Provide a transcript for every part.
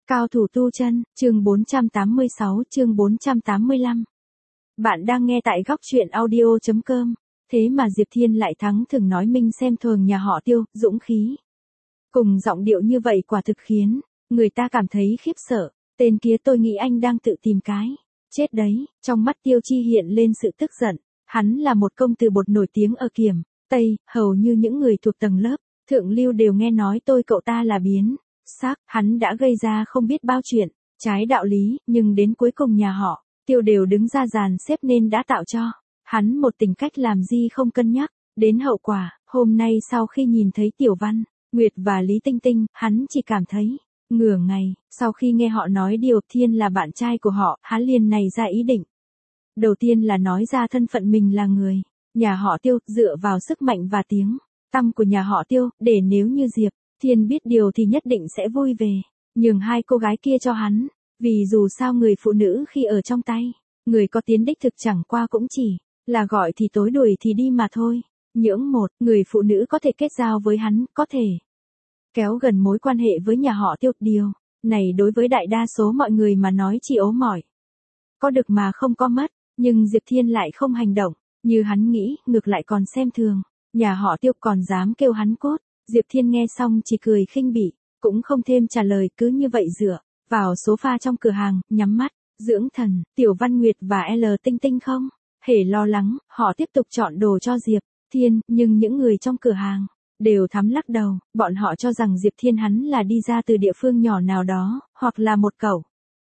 Cao thủ tu chân, chương 486, chương 485. Bạn đang nghe tại góc truyện audio.com. Thế mà Diệp Thiên lại thắng thường nói minh xem thường nhà họ Tiêu, dũng khí. Cùng giọng điệu như vậy quả thực khiến người ta cảm thấy khiếp sợ. Tên kia tôi nghĩ anh đang tự tìm cái chết đấy. Trong mắt Tiêu Chi hiện lên sự tức giận. Hắn là một công tử bột nổi tiếng ở Kiểm Tây, hầu như những người thuộc tầng lớp thượng lưu đều nghe nói cậu ta là biến sắc. Hắn đã gây ra không biết bao chuyện trái đạo lý, nhưng đến cuối cùng nhà họ Tiêu đều đứng ra dàn xếp nên đã tạo cho hắn một tình cách làm gì không cân nhắc đến hậu quả. Hôm nay sau khi nhìn thấy Tiểu Văn Nguyệt và Lý Tinh Tinh, hắn chỉ cảm thấy ngửa ngày. Sau khi nghe họ nói Diệp Thiên là bạn trai của họ, hắn liền nảy ra ý định. Đầu tiên là nói ra thân phận mình là người nhà họ Tiêu, dựa vào sức mạnh và tiếng tăm của nhà họ Tiêu, để nếu như Diệp Thiên biết điều thì nhất định sẽ vui về nhường hai cô gái kia cho hắn. Vì dù sao người phụ nữ khi ở trong tay người có tiến đích thực chẳng qua cũng chỉ là gọi thì tối đuổi thì đi mà thôi. Những một người phụ nữ có thể kết giao với hắn, có thể kéo gần mối quan hệ với nhà họ Tiêu. Điều này đối với đại đa số mọi người mà nói chỉ ố mỏi có được mà không có mất. Nhưng Diệp Thiên lại không hành động như hắn nghĩ, ngược lại còn xem thường nhà họ Tiêu, còn dám kêu hắn cốt. Diệp Thiên nghe xong chỉ cười khinh bỉ, cũng không thêm trả lời, cứ như vậy dựa vào sofa trong cửa hàng, nhắm mắt dưỡng thần. Tiểu Văn Nguyệt và L Tinh Tinh không hề lo lắng, họ tiếp tục chọn đồ cho Diệp Thiên, nhưng những người trong cửa hàng đều thắm lắc đầu. Bọn họ cho rằng Diệp Thiên hắn là đi ra từ địa phương nhỏ nào đó, hoặc là một cẩu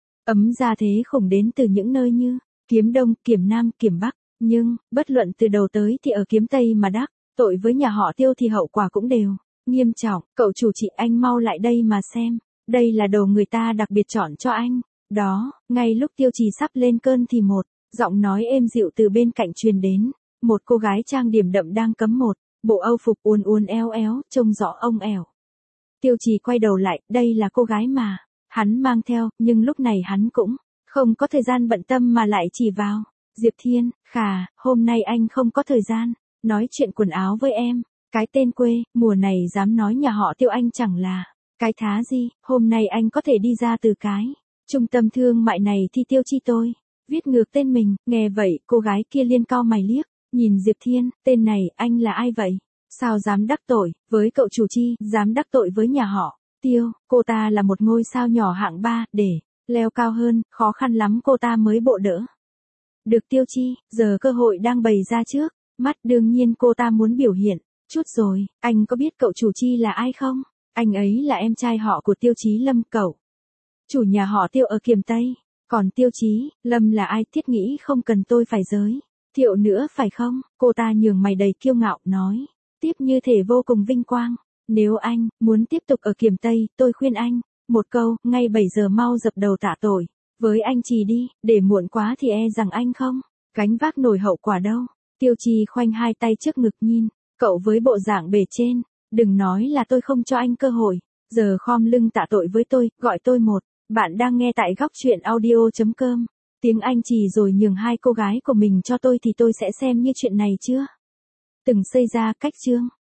ấm gia thế khủng đến từ những nơi như Kiếm Đông, Kiểm Nam, Kiểm Bắc. Nhưng bất luận từ đầu tới thì ở Kiếm Tây mà đắc tội với nhà họ Tiêu thì hậu quả cũng đều nghiêm trọng. Cậu chủ chị, anh mau lại đây mà xem, đây là đồ người ta đặc biệt chọn cho anh đó. Ngay lúc Tiêu Trì sắp lên cơn thì một giọng nói êm dịu từ bên cạnh truyền đến. Một cô gái trang điểm đậm đang cấm một bộ âu phục uốn uốn éo éo, trông rõ ông ẻo. Tiêu Trì quay đầu lại, đây là cô gái mà hắn mang theo, nhưng lúc này hắn cũng không có thời gian bận tâm mà lại chỉ vào Diệp Thiên. Khà, hôm nay anh không có thời gian nói chuyện quần áo với em. Cái tên quê mùa này dám nói nhà họ Tiêu anh chẳng là cái thá gì. Hôm nay anh có thể đi ra từ cái trung tâm thương mại này thì Tiêu Chi tôi viết ngược tên mình. Nghe vậy cô gái kia liên cau mày liếc nhìn Diệp Thiên. Tên này anh là ai vậy? Sao dám đắc tội với cậu chủ chi, dám đắc tội với nhà họ Tiêu? Cô ta là một ngôi sao nhỏ hạng 3, để leo cao hơn, khó khăn lắm cô ta mới bộ đỡ được Tiêu Chi. Giờ cơ hội đang bày ra trước mắt, đương nhiên cô ta muốn biểu hiện chút rồi. Anh có biết cậu chủ chi là ai không? Anh ấy là em trai họ của Tiêu Chí Lâm, cậu chủ nhà họ Tiêu ở Kiểm Tây. Còn Tiêu Chí Lâm là ai? Thiết nghĩ không cần tôi phải giới thiệu nữa phải không? Cô ta nhường mày đầy kiêu ngạo nói tiếp như thể vô cùng vinh quang. Nếu anh muốn tiếp tục ở Kiểm Tây, tôi khuyên anh một câu, ngay 7 giờ mau dập đầu tạ tội với anh Trì đi, để muộn quá thì e rằng anh không gánh vác nổi hậu quả đâu. Tiêu Trì khoanh hai tay trước ngực nhìn cậu với bộ dạng bề trên. Đừng nói là tôi không cho anh cơ hội, giờ khom lưng tạ tội với tôi, gọi tôi một. Bạn đang nghe tại góc truyện audio.com. Tiếng Anh Trì rồi nhường hai cô gái của mình cho tôi thì tôi sẽ xem như chuyện này chưa từng xảy ra. Cách chương